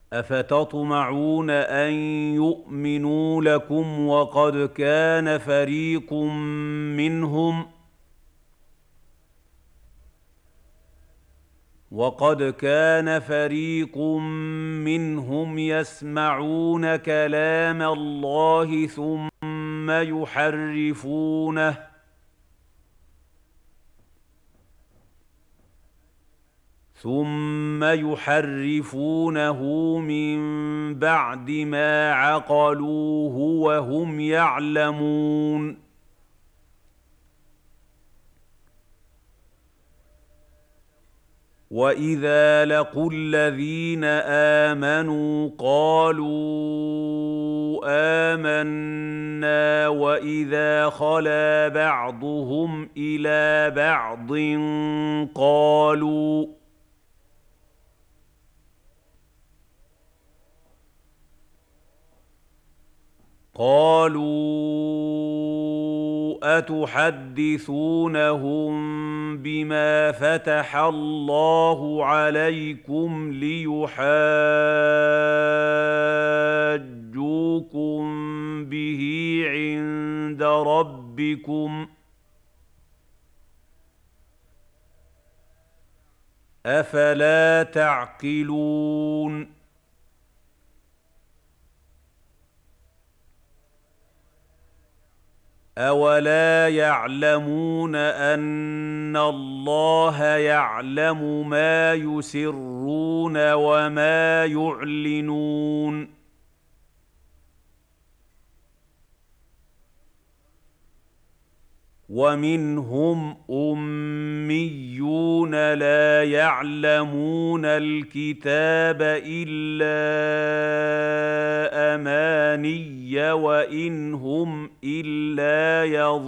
أفتطمعون أن يؤمنوا لكم وقد كان فريق منهم يسمعون كلام الله ثم يحرفونه من بعد ما عقلوه وهم يعلمون. وإذا لقوا الذين آمنوا قالوا آمنا وإذا خلا بعضهم إلى بعض قالوا أتحدثونهم بما فتح الله عليكم ليحاجوكم به عند ربكم أفلا تعقلون. أولا يعلمون أن الله يعلم ما يسرون وما يعلنون. ومنهم أميون لا يعلمون الكتاب إلا أماني وإن هم إلا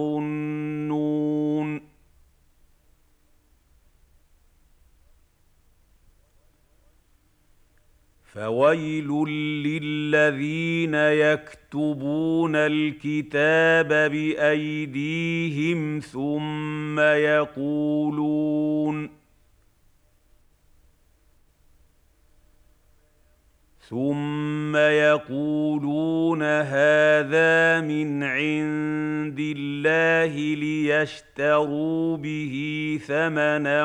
يظنون. فويل للذين يكتبون الكتاب بأيديهم ثم يقولون هذا من عند الله ليشتروا به ثمنا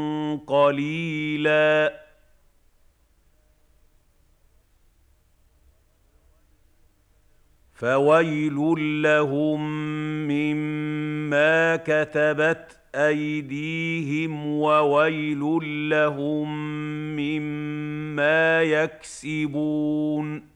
قليلا فويل لهم مما كتبت أيديهم وويل لهم مما يكسبون.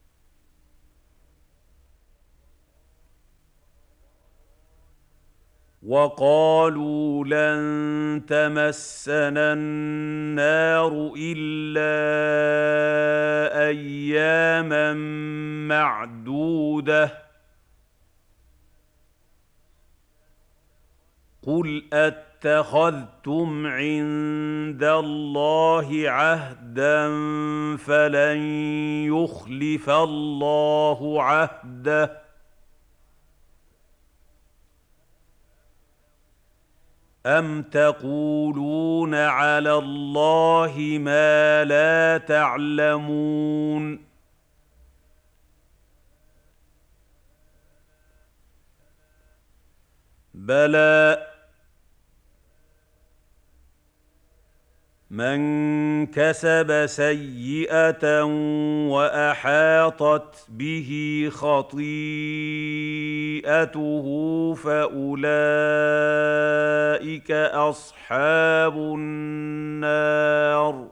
وقالوا لن تمسنا النار إلا أياما معدودة قل أتخذتم عند الله عهدا فلن يخلف الله عهده أم تقولون على الله ما لا تعلمون. بلى من كسب سيئة وأحاطت به خطيئته فأولئك أصحاب النار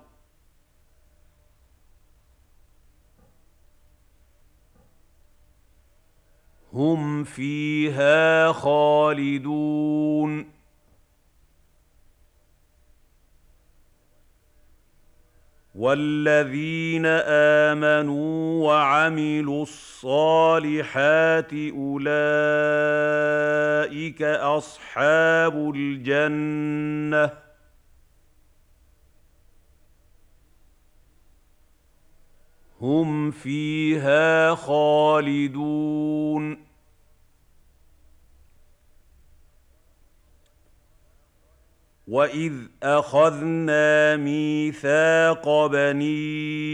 هم فيها خالدون. والذين آمنوا وعملوا الصالحات أولئك أصحاب الجنة هم فيها خالدون. وإذ أخذنا ميثاق بني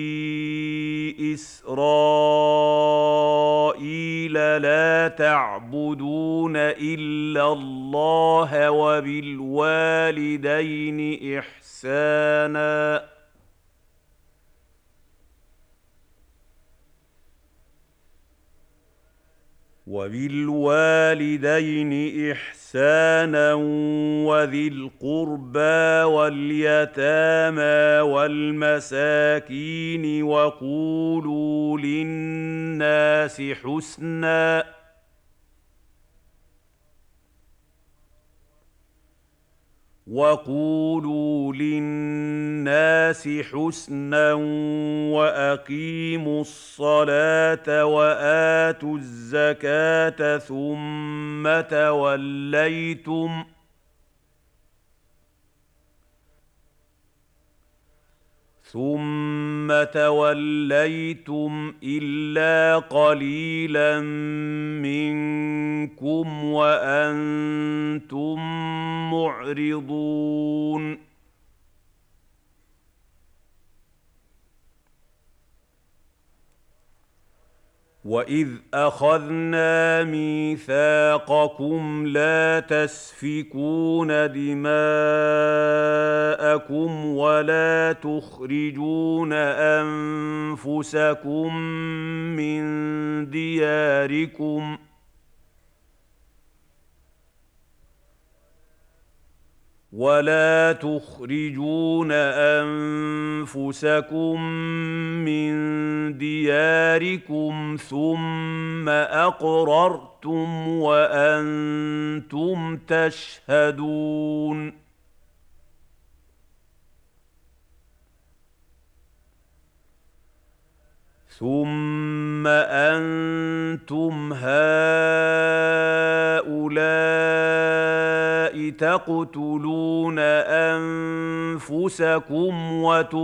إسرائيل لا تعبدون إلا الله وبالوالدين إحسانا وذي القربى واليتامى والمساكين وقولوا للناس حسنا وأقيموا الصلاة وآتوا الزكاة ثم توليتم إلا قليلا منكم وأنتم معرضون وإذ أخذنا ميثاقكم لا تسفكون دماءكم ولا تخرجون أنفسكم من دياركم ثم أقررتم وأنتم تشهدون ثم أنتم هؤلاء تقتلون أنفسكم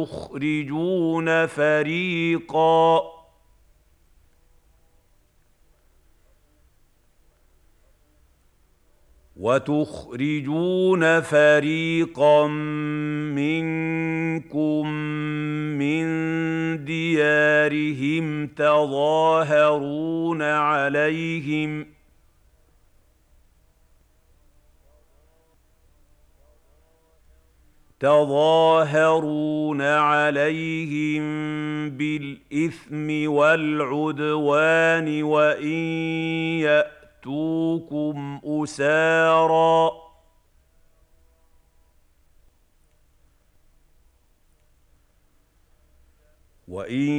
وتخرجون فريقا منكم من ديارهم تظاهرون عليهم بالإثم والعدوان وإن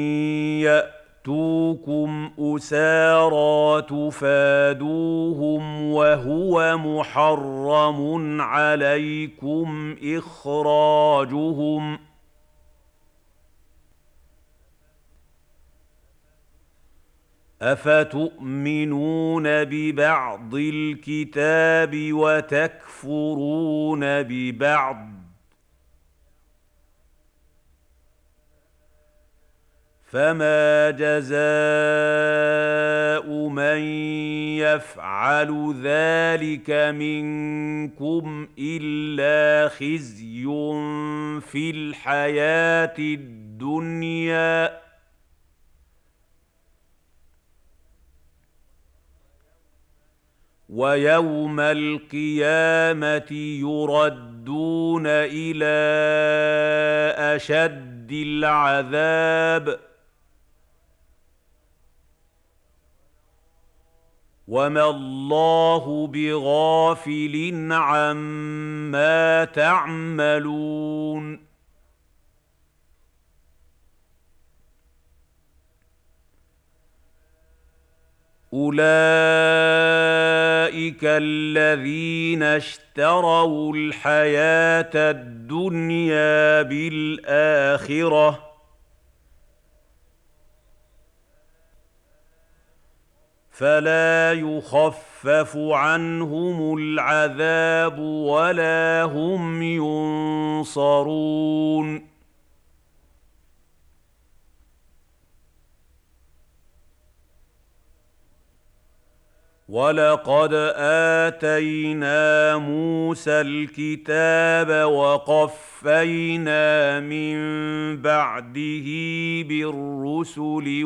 يأتوكم أسارى تفادوهم وهو محرم عليكم إخراجهم أفتؤمنون ببعض الكتاب وتكفرون ببعض فما جزاء من يفعل ذلك منكم إلا خزي في الحياة الدنيا ويوم القيامة يردون إلى أشد العذاب وما الله بغافل عما تعملون أولئك الذين اشتروا الحياة الدنيا بالآخرة فلا يخفف عنهم العذاب ولا هم ينصرون وَلَقَدْ آتَيْنَا مُوسَى الْكِتَابَ وَقَفَّيْنَا مِن بَعْدِهِ بِالرُّسُلِ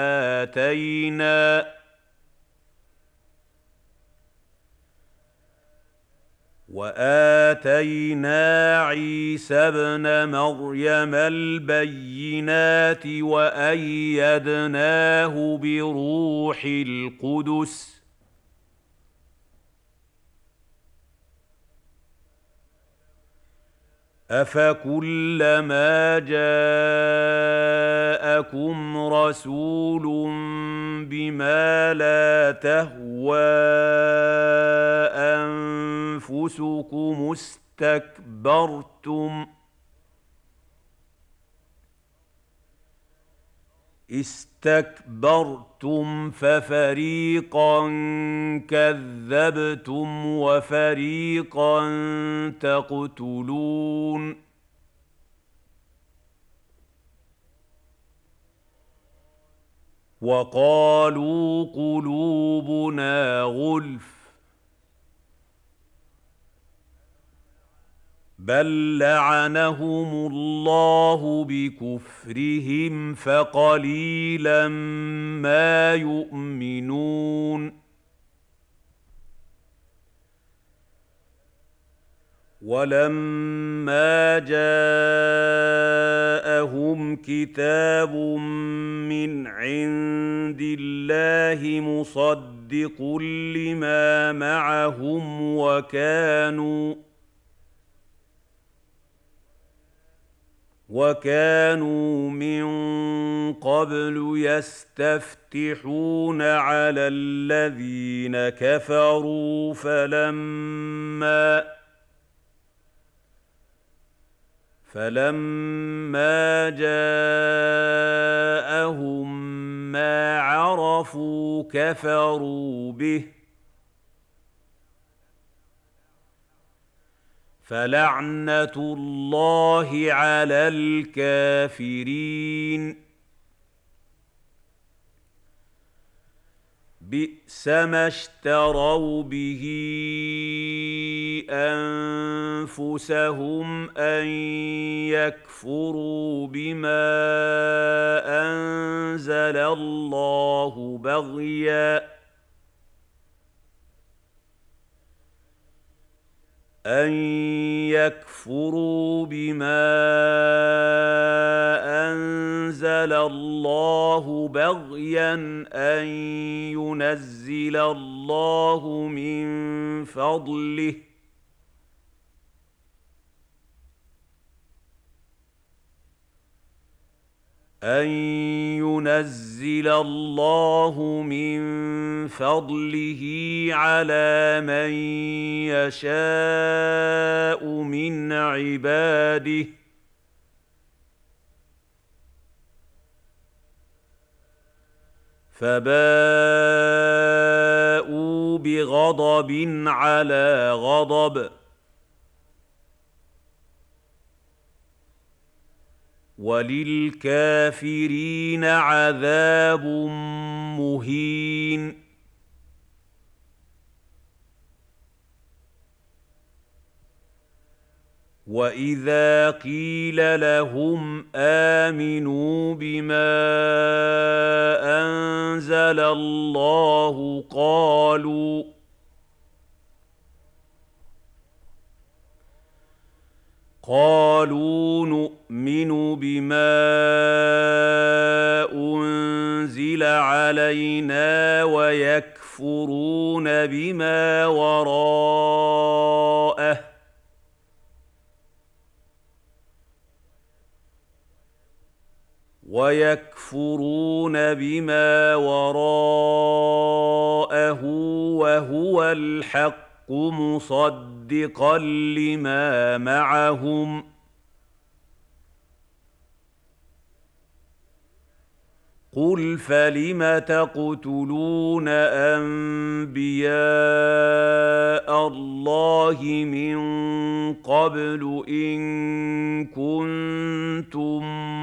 وَآتَيْنَا عِيسَى ابْنَ مَرْيَمَ الْبَيِّنَاتِ وَأَيَّدْنَاهُ بِرُوحِ الْقُدُسِ ۗ أَفَكُلَّمَا جَاءَكُمْ رَسُولٌ بِمَا لَا تَهْوَىٰ أَنفُسُكُمُ اسْتَكْبَرْتُمْ فَفَرِيقًا كَذَّبْتُمْ وَفَرِيقًا تَقْتُلُونَ وَقَالُوا قُلُوبُنَا غُلْفٌ بَل لَّعَنَهُمُ اللَّهُ بِكُفْرِهِمْ فَقَلِيلًا مَّا يُؤْمِنُونَ وَلَمَّا جَاءَهُمْ كِتَابٌ مِّنْ عِندِ اللَّهِ مُصَدِّقٌ لِّمَا مَعَهُمْ وَكَانُوا مِن قَبْلُ يَسْتَفْتِحُونَ عَلَى الَّذِينَ كَفَرُوا فَلَمَّا جَاءَهُم مَّا عَرَفُوا كَفَرُوا بِهِ ۚ فَلَعْنَةُ اللَّهِ عَلَى الْكَافِرِينَ بِئْسَ مَا اشْتَرَوْا بِهِ أَنفُسَهُمْ أَن يَكْفُرُوا بِمَا أَنزَلَ اللَّهُ بَغْيًا أَن يُنَزِّلَ اللَّهُ مِن فَضْلِهِ ۖ عَلَىٰ مَن يَشَاءُ مِنْ عِبَادِهِ ۖ فَبَاءُوا بِغَضَبٍ عَلَىٰ غَضَبٍ ۚ وَلِلْكَافِرِينَ عَذَابٌ مُّهِينٌ وَإِذَا قِيلَ لَهُمْ آمِنُوا بِمَا أَنزَلَ اللَّهُ قَالُوا نُؤْمِنُ بِمَا أُنزِلَ عَلَيْنَا وَيَكْفُرُونَ بِمَا وَرَاءَهُ وَهُوَ الْحَقُّ مُصَدِّقًا لِّمَا مَعَهُمْ ۗ قُلْ فَلِمَ تَقْتُلُونَ أَنبِيَاءَ اللَّهِ مِن قَبْلُ إِن كُنتُم